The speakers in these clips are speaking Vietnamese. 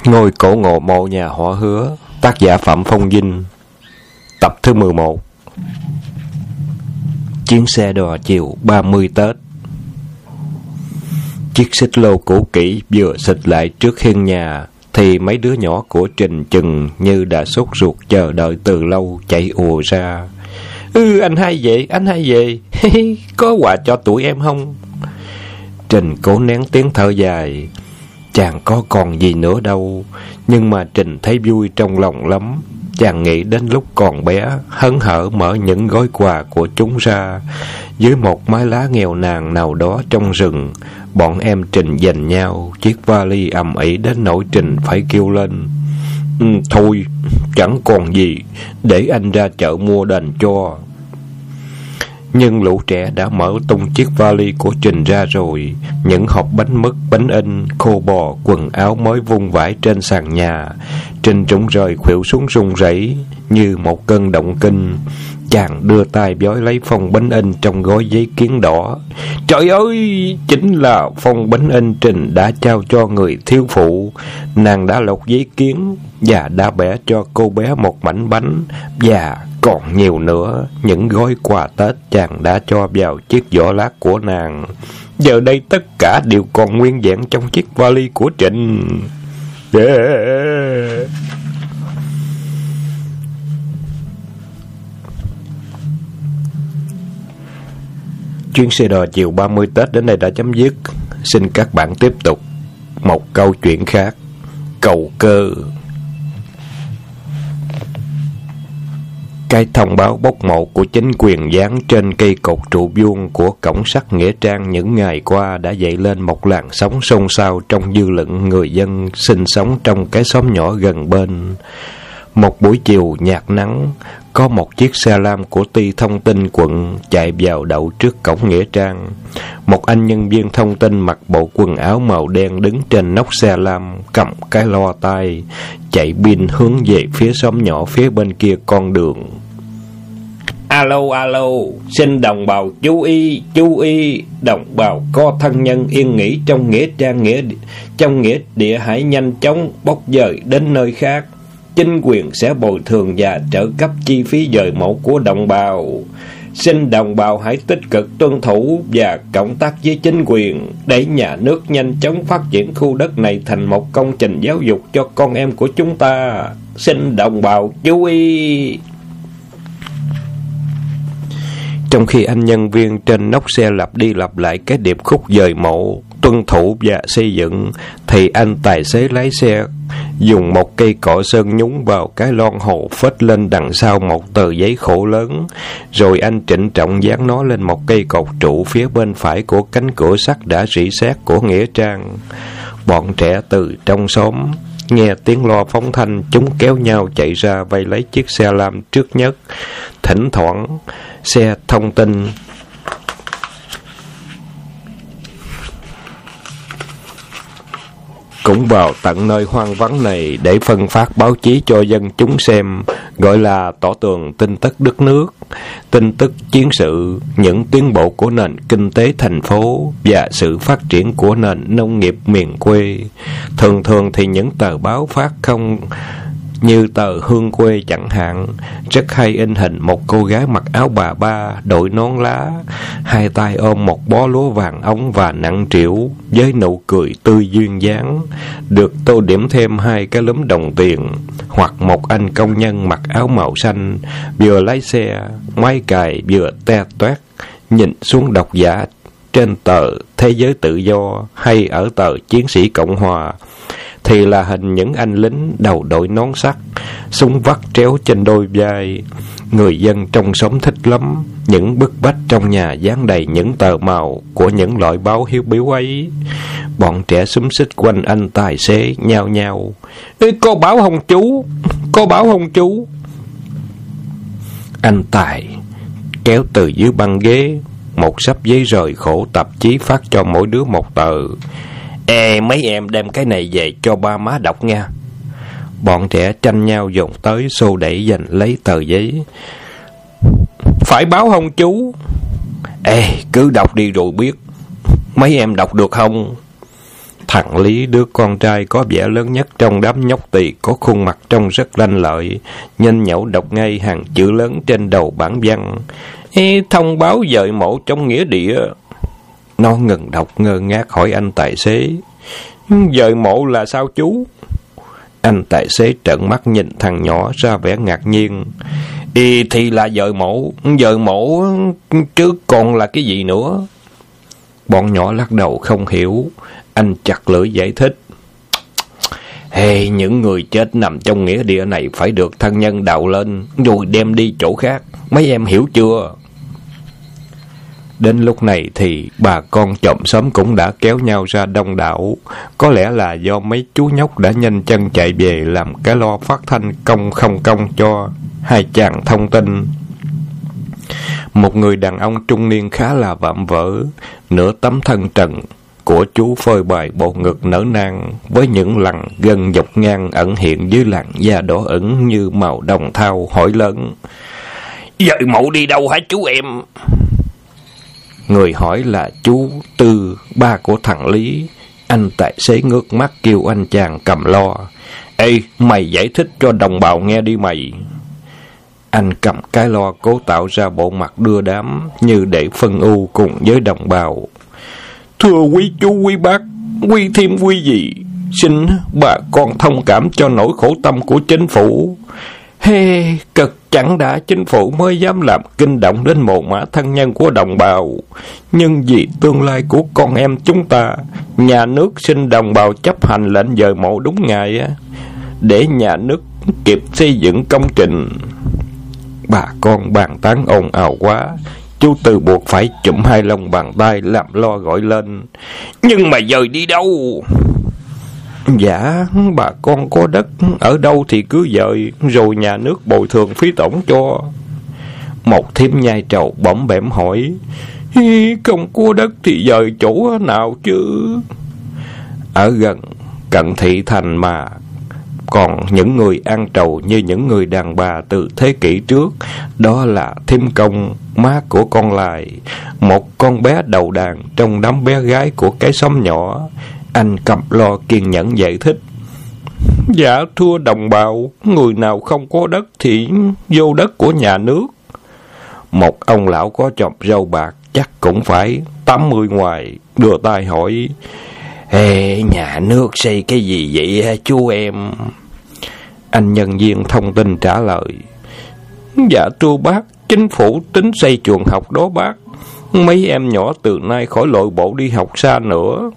Ngôi cổ ngộ mộ nhà họ Hứa, tác giả Phạm Phong Vinh, tập thứ 11. Chuyến xe đò chiều 30 Tết. Chiếc xích lô cũ kỹ vừa xịt lại trước hiên nhà thì mấy đứa nhỏ của Trình chừng như đã sốt ruột chờ đợi từ lâu chạy ùa ra. Anh hai về, anh hai về. Có quà cho tụi em không? Trình cố nén tiếng thở dài. Chàng có còn gì nữa đâu, nhưng mà Trình thấy vui trong lòng lắm. Chàng nghĩ đến lúc còn bé, hớn hở mở những gói quà của chúng ra. Dưới một mái lá nghèo nàn nào đó trong rừng, bọn em Trình giành nhau chiếc vali ầm ĩ đến nỗi Trình phải kêu lên. Thôi, chẳng còn gì, để anh ra chợ mua đền cho. Nhưng lũ trẻ đã mở tung chiếc vali của Trình ra rồi. Những hộp bánh mứt, bánh in, khô bò, quần áo mới vung vãi trên sàn nhà. Trình trũng rời khuỵu xuống run rẩy như một cơn động kinh. Chàng đưa tay vói lấy phong bánh in trong gói giấy kiến đỏ. Trời ơi, chính là phong bánh in Trình đã trao cho người thiếu phụ. Nàng đã lột giấy kiến và đã bẻ cho cô bé một mảnh bánh. Và còn nhiều nữa, những gói quà Tết chàng đã cho vào chiếc giỏ lát của nàng. Giờ đây tất cả đều còn nguyên vẹn trong chiếc vali của Trình. Chuyến xe đò chiều 30 Tết đến đây đã chấm dứt. Xin các bạn tiếp tục một câu chuyện khác. Cầu cơ. Cái thông báo bốc mộ của chính quyền dán trên cây cột trụ vuông của cổng sắt Nghĩa Trang những ngày qua đã dậy lên một làn sóng xôn xao trong dư luận người dân sinh sống trong cái xóm nhỏ gần bên. Một buổi chiều nhạt nắng, có một chiếc xe lam của ty thông tin quận chạy vào đậu trước cổng Nghĩa Trang. Một anh nhân viên thông tin mặc bộ quần áo màu đen đứng trên nóc xe lam, cầm cái loa tai, chạy pin hướng về phía xóm nhỏ phía bên kia con đường. Alo, alo, xin đồng bào chú ý, đồng bào có thân nhân yên nghỉ trong Nghĩa Trang trong nghĩa địa hãy nhanh chóng bốc dời đến nơi khác. Chính quyền sẽ bồi thường và trợ cấp chi phí dời mộ của đồng bào. Xin đồng bào hãy tích cực tuân thủ và cộng tác với chính quyền để nhà nước nhanh chóng phát triển khu đất này thành một công trình giáo dục cho con em của chúng ta. Xin đồng bào chú ý. Trong khi anh nhân viên trên nóc xe lặp đi lặp lại cái điệp khúc dời mộ, tuân thủ và xây dựng, thì anh tài xế lái xe dùng một cây cọ sơn nhúng vào cái lon hồ phết lên đằng sau một tờ giấy khổ lớn, rồi anh trịnh trọng dán nó lên một cây cột trụ phía bên phải của cánh cửa sắt đã rỉ sét của Nghĩa Trang. Bọn trẻ từ trong xóm nghe tiếng loa phóng thanh, chúng kéo nhau chạy ra vây lấy chiếc xe lam trước nhất. Thỉnh thoảng xe thông tin cũng vào tận nơi hoang vắng này để phân phát báo chí cho dân chúng xem, gọi là tỏ tường tin tức đất nước, tin tức chiến sự, những tiến bộ của nền kinh tế thành phố và sự phát triển của nền nông nghiệp miền quê. Thường thường thì những tờ báo phát không, như tờ Hương Quê chẳng hạn, rất hay in hình một cô gái mặc áo bà ba, đội nón lá, hai tay ôm một bó lúa vàng ống và nặng trĩu, với nụ cười tươi duyên dáng, được tô điểm thêm hai cái lúm đồng tiền, hoặc một anh công nhân mặc áo màu xanh, vừa lái xe, máy cày vừa te toét, nhìn xuống độc giả trên tờ Thế Giới Tự Do hay ở tờ Chiến Sĩ Cộng Hòa, thì là hình những anh lính đầu đội nón sắt, súng vắt tréo trên đôi vai. Người dân trong xóm thích lắm. Những bức bách trong nhà dán đầy những tờ màu của những loại báo hiếu biếu ấy. Bọn trẻ xúm xít quanh anh tài xế nhao nhao. Có báo không chú? Có báo không chú? Anh Tài kéo từ dưới băng ghế một sấp giấy rời khổ tạp chí phát cho mỗi đứa một tờ. Mấy em đem cái này về cho ba má đọc nha. Bọn trẻ tranh nhau dồn tới xô đẩy giành lấy tờ giấy. Phải báo không chú? Cứ đọc đi rồi biết. Mấy em đọc được không? Thằng Lý, đứa con trai có vẻ lớn nhất trong đám nhóc tỳ, có khuôn mặt trông rất lanh lợi, nhanh nhẩu đọc ngay hàng chữ lớn trên đầu bảng văn: thông báo dời mộ trong nghĩa địa. Nó ngừng đọc ngơ ngác hỏi anh tài xế: dời mộ là sao chú? Anh tài xế trợn mắt nhìn thằng nhỏ ra vẻ ngạc nhiên: thì là dời mộ chứ còn là cái gì nữa? Bọn nhỏ lắc đầu không hiểu. Anh chặt lưỡi giải thích: những người chết nằm trong nghĩa địa này phải được thân nhân đào lên rồi đem đi chỗ khác, mấy em hiểu chưa? Đến lúc này thì bà con chòm xóm cũng đã kéo nhau ra đông đảo. Có lẽ là do mấy chú nhóc đã nhanh chân chạy về làm cái lo phát thanh công không công cho hai chàng thông tin. Một người đàn ông trung niên khá là vạm vỡ, nửa tấm thân trần của chú phơi bày bộ ngực nở nang với những lằn gân dọc ngang ẩn hiện dưới làn da đỏ ửng như màu đồng thau, hỏi lớn: dời mộ đi đâu hả chú em? Người hỏi là chú Tư, ba của thằng Lý. Anh tài xế ngước mắt kêu anh chàng cầm lo: ê, mày giải thích cho đồng bào nghe đi mày. Anh cầm cái lo cố tạo ra bộ mặt đưa đám như để phân ưu cùng với đồng bào: thưa quý chú quý bác, quý thêm quý gì, xin bà con thông cảm cho nỗi khổ tâm của chính phủ. Cực chẳng đã chính phủ mới dám làm kinh động đến mồ mả thân nhân của đồng bào, nhưng vì tương lai của con em chúng ta, nhà nước xin đồng bào chấp hành lệnh dời mộ đúng ngày để nhà nước kịp xây dựng công trình. Bà con bàn tán ồn ào quá, chú Tư buộc phải chụm hai lông bàn tay làm lo gọi lên: nhưng mà dời đi đâu? Dạ, bà con có đất ở đâu thì cứ dời, rồi nhà nước bồi thường phí tổn cho. Một thím nhai trầu bõm bẻm hỏi: không có đất thì dời chỗ nào chứ? Ở gần cận thị thành mà. Còn những người ăn trầu như những người đàn bà từ thế kỷ trước, đó là thím Công, má của con Lại, một con bé đầu đàn trong đám bé gái của cái xóm nhỏ. Anh cầm lo kiên nhẫn giải thích: dạ thưa đồng bào, người nào không có đất thì vô đất của nhà nước. Một ông lão có chòm râu bạc, chắc cũng phải 80 ngoài, đưa tay hỏi: nhà nước xây cái gì vậy chú em? Anh nhân viên thông tin trả lời: dạ thưa bác, chính phủ tính xây trường học đó bác, mấy em nhỏ từ nay khỏi lội bộ đi học xa nữa.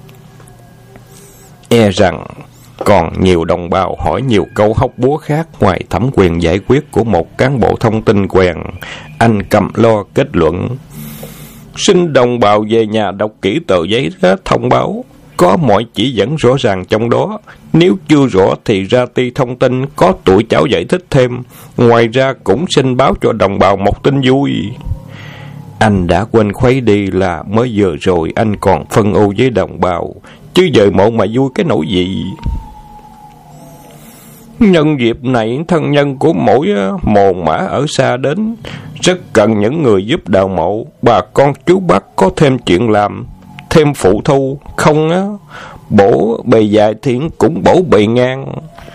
E rằng còn nhiều đồng bào hỏi nhiều câu hóc búa khác ngoài thẩm quyền giải quyết của một cán bộ thông tin quèn. Anh cầm lo kết luận: xin đồng bào về nhà đọc kỹ tờ giấy thông báo, có mọi chỉ dẫn rõ ràng trong đó. Nếu chưa rõ thì ra ty thông tin, có tụi cháu giải thích thêm. Ngoài ra cũng xin báo cho đồng bào một tin vui. Anh đã quên khuấy đi là mới vừa rồi anh còn phân ưu với đồng bào, chứ dời mộ mà vui cái nỗi gì. Nhân dịp này, thân nhân của mỗi mồ mả ở xa đến, rất cần những người giúp đào mộ. Bà con chú bác có thêm chuyện làm, thêm phụ thu, không bổ bề dài thì cũng bổ bề ngang.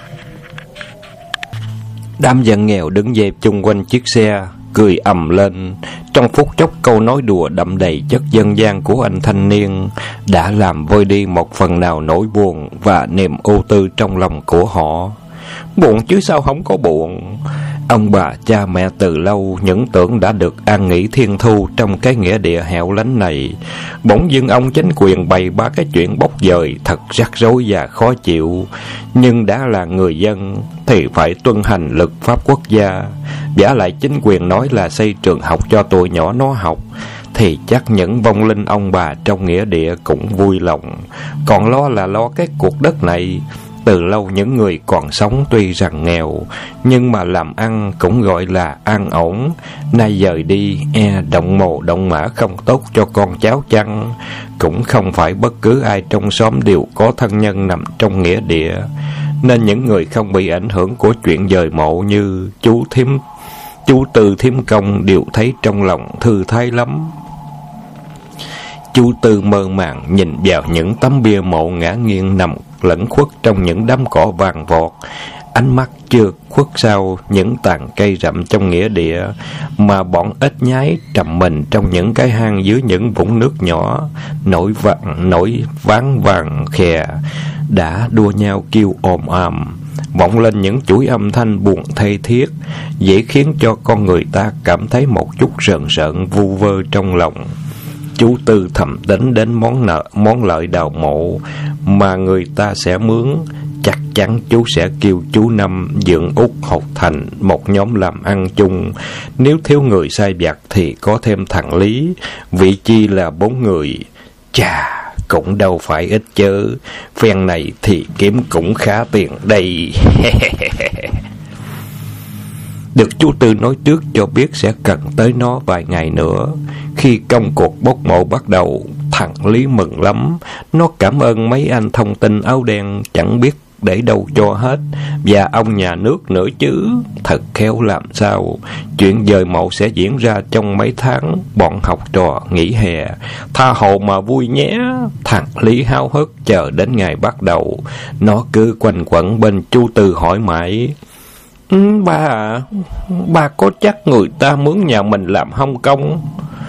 Đám dân nghèo đứng dẹp chung quanh chiếc xe, cười ầm lên. Trong phút chốc, câu nói đùa đậm đầy chất dân gian của anh thanh niên đã làm vơi đi một phần nào nỗi buồn và niềm ưu tư trong lòng của họ. Buồn chứ sao không có buồn. Ông bà cha mẹ từ lâu những tưởng đã được an nghỉ thiên thu trong cái nghĩa địa hẻo lánh này. Bỗng dưng ông chính quyền bày ba cái chuyện bốc dời thật rắc rối và khó chịu. Nhưng đã là người dân thì phải tuân hành luật pháp quốc gia. Vả lại chính quyền nói là xây trường học cho tụi nhỏ nó học, thì chắc những vong linh ông bà trong nghĩa địa cũng vui lòng. Còn lo là lo cái cuộc đất này. Từ lâu những người còn sống tuy rằng nghèo, nhưng mà làm ăn cũng gọi là an ổn. Nay dời đi, động mồ động mã không tốt cho con cháu chăng? Cũng không phải bất cứ ai trong xóm đều có thân nhân nằm trong nghĩa địa, nên những người không bị ảnh hưởng của chuyện dời mộ như chú Tư thím Công đều thấy trong lòng thư thái lắm. Chú Tư mơ màng nhìn vào những tấm bia mộ ngã nghiêng nằm lẫn khuất trong những đám cỏ vàng vọt. Ánh mắt chưa khuất sau những tàn cây rậm trong nghĩa địa, mà bọn ếch nhái trầm mình trong những cái hang dưới những vũng nước nhỏ, nổi ván vàng khè đã đua nhau kêu ồm ồm, vọng lên những chuỗi âm thanh buồn thê thiết, dễ khiến cho con người ta cảm thấy một chút rợn rợn vu vơ trong lòng. Chú Tư thầm tính đến món lợi đào mộ mà người ta sẽ mướn. Chắc chắn chú sẽ kêu chú Năm, Dượng Út hợp thành một nhóm làm ăn chung. Nếu thiếu người sai vặt thì có thêm thằng Lý, vị chi là 4 người. Chà, cũng đâu phải ít chớ. Phen này thì kiếm cũng khá tiền đây. Được chú Tư nói trước cho biết sẽ cần tới nó vài ngày nữa. Khi công cuộc bốc mộ bắt đầu, thằng Lý mừng lắm. Nó cảm ơn mấy anh thông tin áo đen chẳng biết để đâu cho hết, và ông nhà nước nữa chứ. Thật khéo làm sao. Chuyện dời mộ sẽ diễn ra trong mấy tháng bọn học trò nghỉ hè. Tha hồ mà vui nhé. Thằng Lý háo hức chờ đến ngày bắt đầu. Nó cứ quanh quẩn bên chú Tư hỏi mãi: Ba à, ba có chắc người ta mướn nhà mình làm hông công?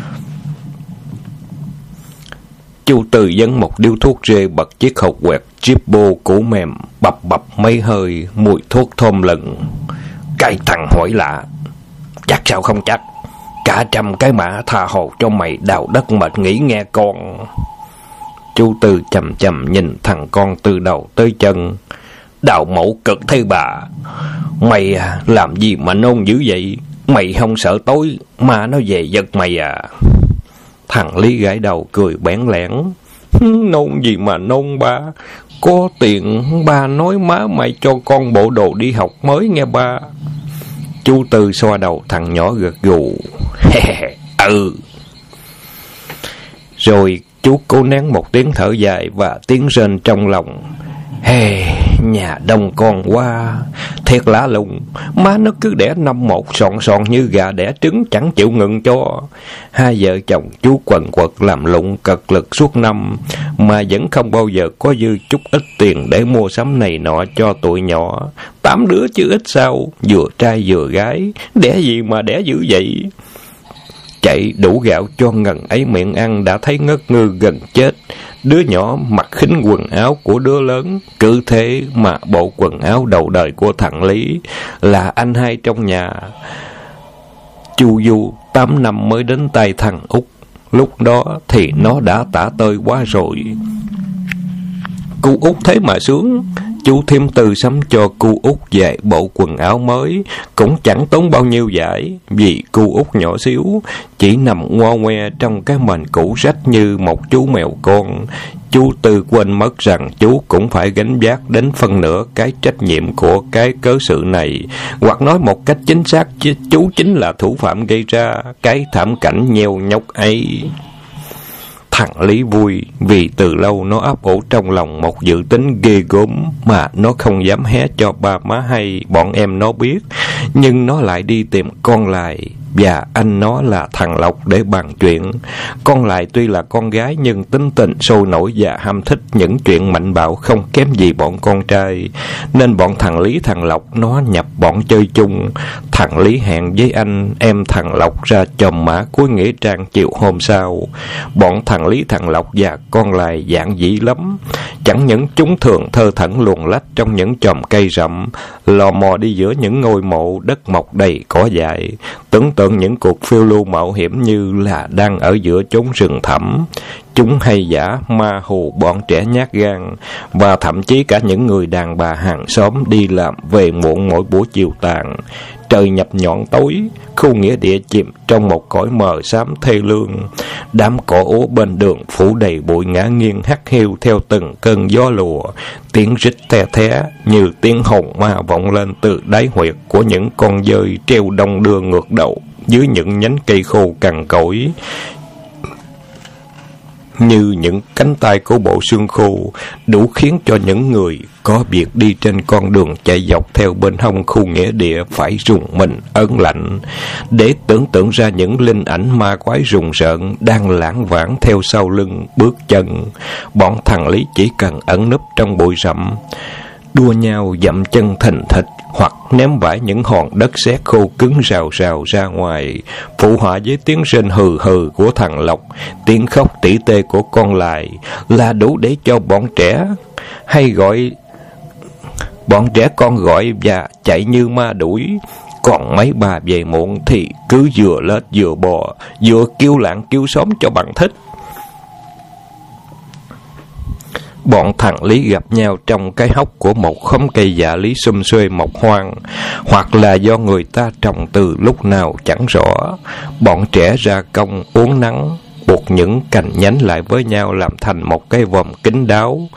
Chú Tư dấn một điếu thuốc rê, bật chiếc hộp quẹt Zippo cũ mềm, bập bập mấy hơi, mùi thuốc thơm lừng. Cái thằng hỏi lạ. Chắc sao không chắc? Cả trăm cái mã tha hồ cho mày đào đất mệt nghỉ nghe con. Chú Tư chầm chầm nhìn thằng con từ đầu tới chân. Đào mộ cực thế bà. Mày làm gì mà nôn dữ vậy? Mày không sợ tối mà nó về giật mày à? Thằng Lý gãi đầu cười bẽn lẽn. Nôn gì mà nôn ba. Có tiền ba nói má mày cho con bộ đồ đi học mới nghe ba. Chú Tư xoa đầu thằng nhỏ gật gù. Ừ. Rồi chú cố nén một tiếng thở dài và tiếng rên trong lòng. Nhà đông con quá. Thiệt lạ lùng. Má nó cứ đẻ 5-1 sòn như gà đẻ trứng chẳng chịu ngừng cho. Hai vợ chồng chú quần quật làm lụng cật lực suốt năm, mà vẫn không bao giờ có dư chút ít tiền để mua sắm này nọ cho tụi nhỏ. 8 đứa chứ ít sao. Vừa trai vừa gái. Đẻ gì mà đẻ dữ vậy? Chạy đủ gạo cho ngần ấy miệng ăn đã thấy ngất ngư gần chết. Đứa nhỏ mặc khính quần áo của đứa lớn. Cứ thế mà bộ quần áo đầu đời của thằng Lý là anh hai trong nhà chu du 8 năm mới đến tay thằng Út. Lúc đó thì nó đã tả tơi quá rồi. Cu Út thế mà sướng. Chú Thiêm Tư sắm cho cu Út vài bộ quần áo mới, cũng chẳng tốn bao nhiêu vải, vì cu Út nhỏ xíu, chỉ nằm ngoe ngoe trong cái mền cũ rách như một chú mèo con. Chú Tư quên mất rằng chú cũng phải gánh vác đến phân nửa cái trách nhiệm của cái cớ sự này, hoặc nói một cách chính xác, chú chính là thủ phạm gây ra cái thảm cảnh nheo nhóc ấy. Thằng Lý vui vì từ lâu nó ấp ủ trong lòng một dự tính ghê gớm mà nó không dám hé cho ba má hay bọn em nó biết, nhưng nó lại đi tìm con Lài và anh nó là thằng Lộc để bàn chuyện. Con Lài tuy là con gái nhưng tính tình sôi nổi và ham thích những chuyện mạnh bạo không kém gì bọn con trai, nên bọn thằng Lý thằng Lộc nó nhập bọn chơi chung. Thằng Lý hẹn với anh em thằng Lộc ra chòm mã cuối nghĩa trang chiều hôm sau. Bọn thằng Lý thằng Lộc và con Lài giản dĩ lắm, chẳng những chúng thường thơ thẩn luồn lách trong những chòm cây rậm, lò mò đi giữa những ngôi mộ đất mọc đầy cỏ dại, tưởng tượng những cuộc phiêu lưu mạo hiểm như là đang ở giữa chốn rừng thẳm. Chúng hay giả ma hù bọn trẻ nhát gan, và thậm chí cả những người đàn bà hàng xóm đi làm về muộn mỗi buổi chiều tàn. Trời nhập nhọn tối, khu nghĩa địa chìm trong một cõi mờ xám thê lương. Đám cỏ úa bên đường phủ đầy bụi ngã nghiêng hắt hiu theo từng cơn gió lùa. Tiếng rít the thé như tiếng hồn ma vọng lên từ đáy huyệt của những con dơi treo đông đưa ngược đầu dưới những nhánh cây khô cằn cỗi. như những cánh tay của bộ xương khô, đủ khiến cho những người có việc đi trên con đường chạy dọc theo bên hông khu nghĩa địa phải rùng mình ớn lạnh, để tưởng tượng ra những linh ảnh ma quái rùng rợn đang lãng vãng theo sau lưng bước chân. Bọn thằng Lý chỉ cần ẩn núp trong bụi rậm, đua nhau dậm chân thình thịch, hoặc ném vãi những hòn đất sét khô cứng rào rào ra ngoài, phụ họa với tiếng rên hừ hừ của thằng Lộc, tiếng khóc tỉ tê của con Lại, là đủ để cho bọn trẻ con gọi và chạy như ma đuổi. Còn mấy bà về muộn thì cứ vừa lết vừa bò, vừa kêu lạng kêu xóm cho bằng thích. Bọn thằng Lý gặp nhau trong cái hốc của một khóm cây dạ lý sum xuê mọc hoang, hoặc là do người ta trồng từ lúc nào chẳng rõ. Bọn trẻ ra công uốn nắng, buộc những cành nhánh lại với nhau làm thành một cái vòm kín đáo.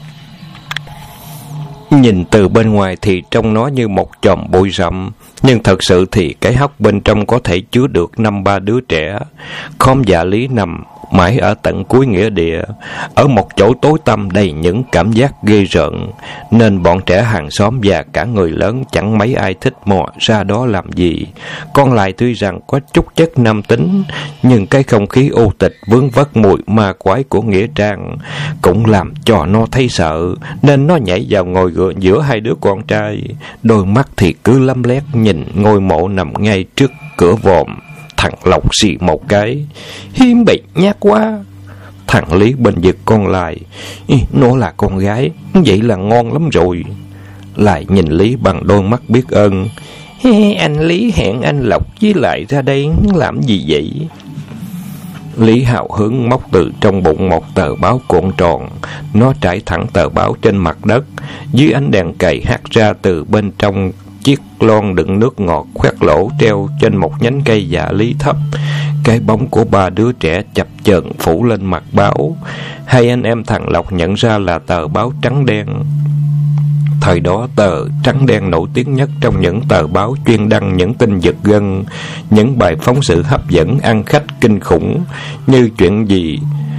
Nhìn từ bên ngoài thì trông nó như một chòm bụi rậm, nhưng thật sự thì cái hốc bên trong có thể chứa được 5-3 đứa trẻ. Khóm dạ lý nằm mãi ở tận cuối nghĩa địa, ở một chỗ tối tăm đầy những cảm giác ghê rợn, nên bọn trẻ hàng xóm và cả người lớn chẳng mấy ai thích mò ra đó làm gì. Con Lại tuy rằng có chút chất nam tính, nhưng cái không khí ô tịch vướng vất mùi ma quái của nghĩa trang cũng làm cho nó thấy sợ, nên nó nhảy vào ngồi giữa hai đứa con trai, đôi mắt thì cứ lăm lét nhìn ngôi mộ nằm ngay trước cửa vòm. Thằng Lộc xì một cái: "Hiếm bị nhát quá." Thằng Lý bên giật con Lại: "Nó là con gái, vậy là ngon lắm rồi." Lại nhìn Lý bằng đôi mắt biết ơn: "Anh Lý hẹn anh Lộc với Lại ra đây làm gì vậy?" Lý hào hứng móc từ trong bụng một tờ báo cuộn tròn. Nó trải thẳng tờ báo trên mặt đất, dưới ánh đèn cày hắt ra từ bên trong chiếc lon đựng nước ngọt khoét lỗ treo trên một nhánh cây dạ lý thấp. Cái bóng của 3 đứa trẻ chập chờn phủ lên mặt báo. Hai anh em thằng Lộc nhận ra là tờ báo trắng đen. Thời đó tờ trắng đen nổi tiếng nhất trong những tờ báo chuyên đăng những tin giật gân, những bài phóng sự hấp dẫn ăn khách kinh khủng, như chuyện gì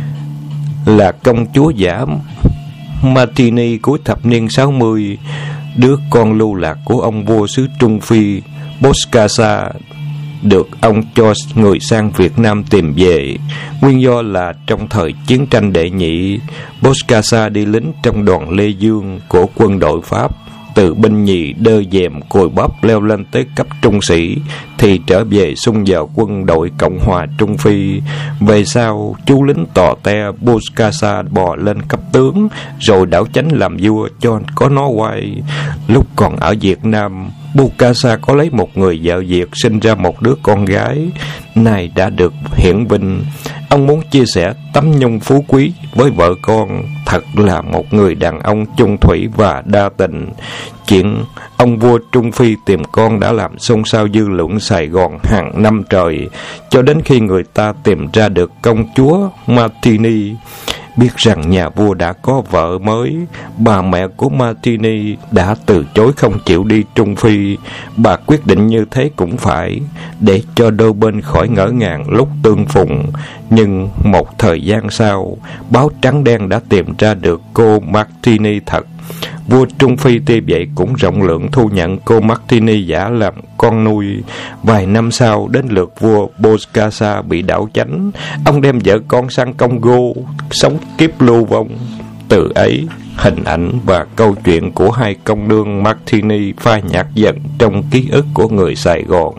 là công chúa giả Martini cuối thập niên 60, đứa con lưu lạc của ông vua xứ Trung Phi Bokassa được ông cho người sang Việt Nam tìm về. Nguyên do là trong thời chiến tranh đệ nhị, Bokassa đi lính trong đoàn Lê Dương của quân đội Pháp. Từ binh nhì đơ dèm cùi bắp leo lên tới cấp trung sĩ, thì trở về xung vào quân đội Cộng hòa Trung Phi. Về sau, chú lính tò te Bokassa bò lên cấp tướng, rồi đảo chánh làm vua cho có nó quay. Lúc còn ở Việt Nam, Bokassa có lấy một người vợ Việt, sinh ra một đứa con gái, nay đã được hiển vinh. Ông muốn chia sẻ tấm nhung phú quý với vợ con. Thật là một người đàn ông chung thủy và đa tình. Chuyện ông vua Trung Phi tìm con đã làm xôn xao dư luận Sài Gòn hàng năm trời, cho đến khi người ta tìm ra được công chúa Martini. Biết rằng nhà vua đã có vợ mới, bà mẹ của Martini đã từ chối không chịu đi Trung Phi. Bà quyết định như thế cũng phải, để cho đôi bên khỏi ngỡ ngàng lúc tương phùng. Nhưng một thời gian sau, báo trắng đen đã tìm ra được cô Martini thật. Vua Trung Phi tuy vậy cũng rộng lượng thu nhận cô Martini giả làm con nuôi. Vài năm sau, đến lượt vua Bokassa bị đảo chánh. Ông đem vợ con sang Congo, sống kiếp lưu vong. Từ ấy, hình ảnh và câu chuyện của hai công nương Martini phai nhạt dần trong ký ức của người Sài Gòn.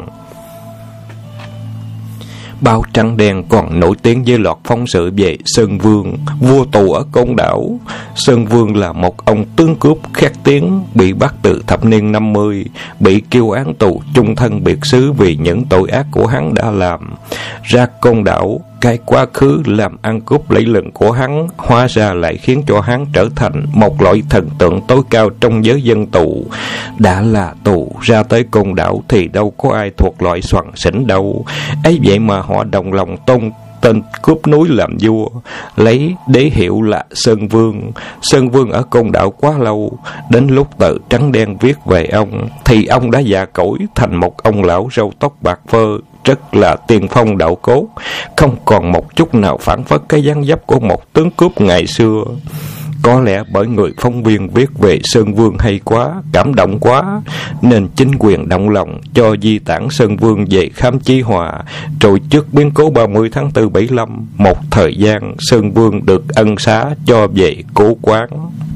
Báo trắng đen còn nổi tiếng với loạt phóng sự về Sơn Vương, vua tù ở Côn Đảo. Sơn Vương là một ông tướng cướp khét tiếng, bị bắt từ thập niên 50, bị kêu án tù chung thân biệt xứ vì những tội ác của hắn đã làm. Ra Côn Đảo, cái quá khứ làm ăn cướp lẫy lừng của hắn hóa ra lại khiến cho hắn trở thành một loại thần tượng tối cao trong giới dân tù. Đã là tù, ra tới Côn Đảo thì đâu có ai thuộc loại soàn xỉn đâu. Ấy vậy mà họ đồng lòng tôn tên cướp núi làm vua, lấy đế hiệu là Sơn Vương. Sơn Vương ở Côn Đảo quá lâu, đến lúc tờ trắng đen viết về ông thì ông đã già cỗi thành một ông lão râu tóc bạc phơ, rất là tiên phong đạo cốt, không còn một chút nào phản phất cái dáng dấp của một tướng cướp ngày xưa. Có lẽ bởi người phóng viên viết về Sơn Vương hay quá, cảm động quá, nên chính quyền động lòng cho di tản Sơn Vương về khám Chí Hòa. Rồi trước biến cố 30 tháng 4 75, một thời gian Sơn Vương được ân xá cho về cố quán.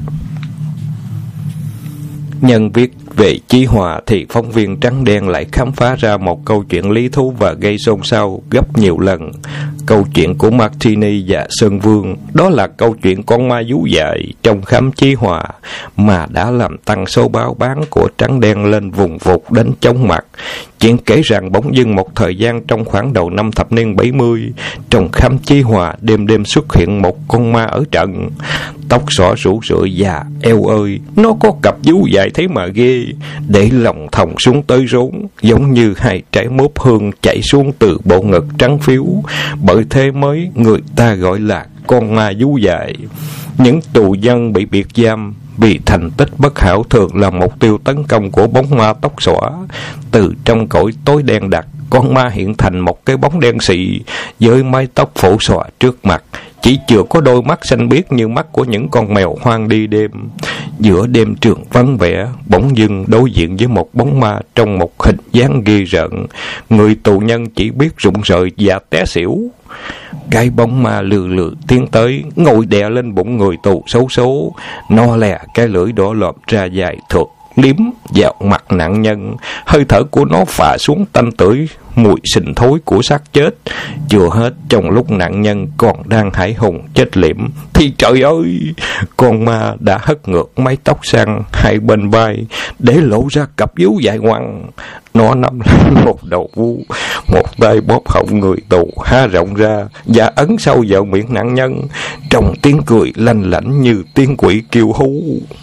Nhân viết về Chí Hòa thì phóng viên Trắng Đen lại khám phá ra một câu chuyện lý thú và gây xôn xao gấp nhiều lần. Câu chuyện của Martini và Sơn Vương, đó là câu chuyện con ma vú dại trong khám Chí Hòa mà đã làm tăng số báo bán của Trắng Đen lên vùng vụt đến chóng mặt. Chuyện kể rằng bỗng dưng một thời gian trong khoảng đầu năm thập niên 70, trong khám Chí Hòa đêm đêm xuất hiện một con ma ở trận. Tóc xõa rủ rượi và eo ơi, nó có cặp vú dài thế mà ghê, để lòng thòng xuống tới rốn, giống như hai trái mướp hương chảy xuống từ bộ ngực trắng phiếu. Bởi thế mới người ta gọi là con ma vú dài. Những tù nhân bị biệt giam vì thành tích bất hảo thường là mục tiêu tấn công của bóng ma tóc xõa. Từ trong cõi tối đen đặc, con ma hiện thành một cái bóng đen xị với mái tóc phủ xõa trước mặt, chỉ chừa có đôi mắt xanh biếc như mắt của những con mèo hoang đi đêm. Giữa đêm trường vắng vẻ, bỗng dưng đối diện với một bóng ma trong một hình dáng ghê rợn. Người tù nhân chỉ biết rụng rời và té xỉu. Cái bóng ma lừ lừ tiến tới, ngồi đè lên bụng người tù xấu số. No lè cái lưỡi đỏ lọp ra dài thượt liếm vào mặt nạn nhân. Hơi thở của nó phả xuống tanh tưởi mùi sình thối của xác chết. Chưa hết, trong lúc nạn nhân còn đang hãi hùng chết liệm thì trời ơi, con ma đã hất ngược mái tóc sang hai bên vai để lộ ra cặp vú dài ngoằng. Nó nắm lấy một đầu vú, một tay bóp họng người tù há rộng ra và ấn sâu vào miệng nạn nhân, trong tiếng cười lanh lảnh như tiếng quỷ kêu hú.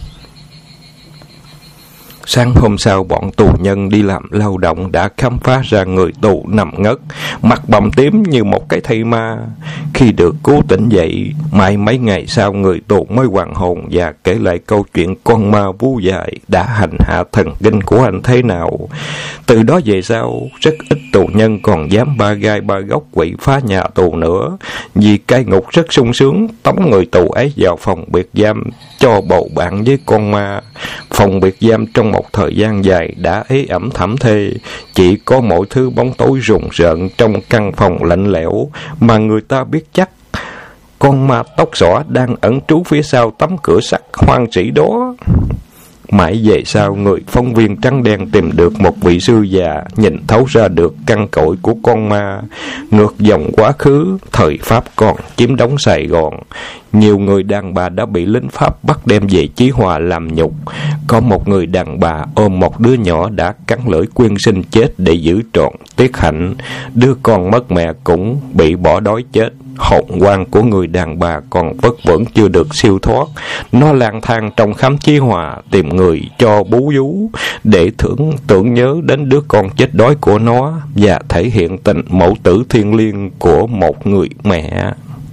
Sáng hôm sau, bọn tù nhân đi làm lao động đã khám phá ra người tù nằm ngất, mặt bầm tím như một cái thây ma. Khi được cứu tỉnh dậy, mãi mấy ngày sau người tù mới hoàn hồn và kể lại câu chuyện con ma vú dài đã hành hạ thần kinh của anh thế nào. Từ đó về sau, rất ít tù nhân còn dám ba gai ba góc quậy phá nhà tù nữa, vì cai ngục rất sung sướng tống người tù ấy vào phòng biệt giam cho bầu bạn với con ma. Phòng biệt giam trong một thời gian dài đã ế ẩm thảm thê, chỉ có mọi thứ bóng tối rùng rợn trong căn phòng lạnh lẽo mà người ta biết chắc con ma tóc xõa đang ẩn trú phía sau tấm cửa sắt hoang dĩ đó. Mãi về sau, người phóng viên Trắng Đen tìm được một vị sư già nhìn thấu ra được căn cội của con ma. Ngược dòng quá khứ, thời Pháp còn chiếm đóng Sài Gòn, nhiều người đàn bà đã bị lính Pháp bắt đem về Chí Hòa làm nhục. Có một người đàn bà ôm một đứa nhỏ đã cắn lưỡi quyên sinh chết để giữ trọn tiết hạnh. Đứa con mất mẹ cũng bị bỏ đói chết. Hồn quan của người đàn bà còn vất vưởng chưa được siêu thoát. Nó lang thang trong khám Chí Hòa tìm người cho bú vú để tưởng nhớ đến đứa con chết đói của nó và thể hiện tình mẫu tử thiêng liêng của một người mẹ.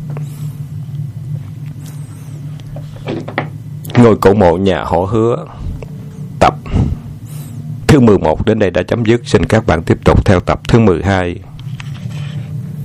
Ngôi cổ mộ nhà họ Hứa tập thứ 11 đến đây đã chấm dứt. Xin các bạn tiếp tục theo tập thứ 12.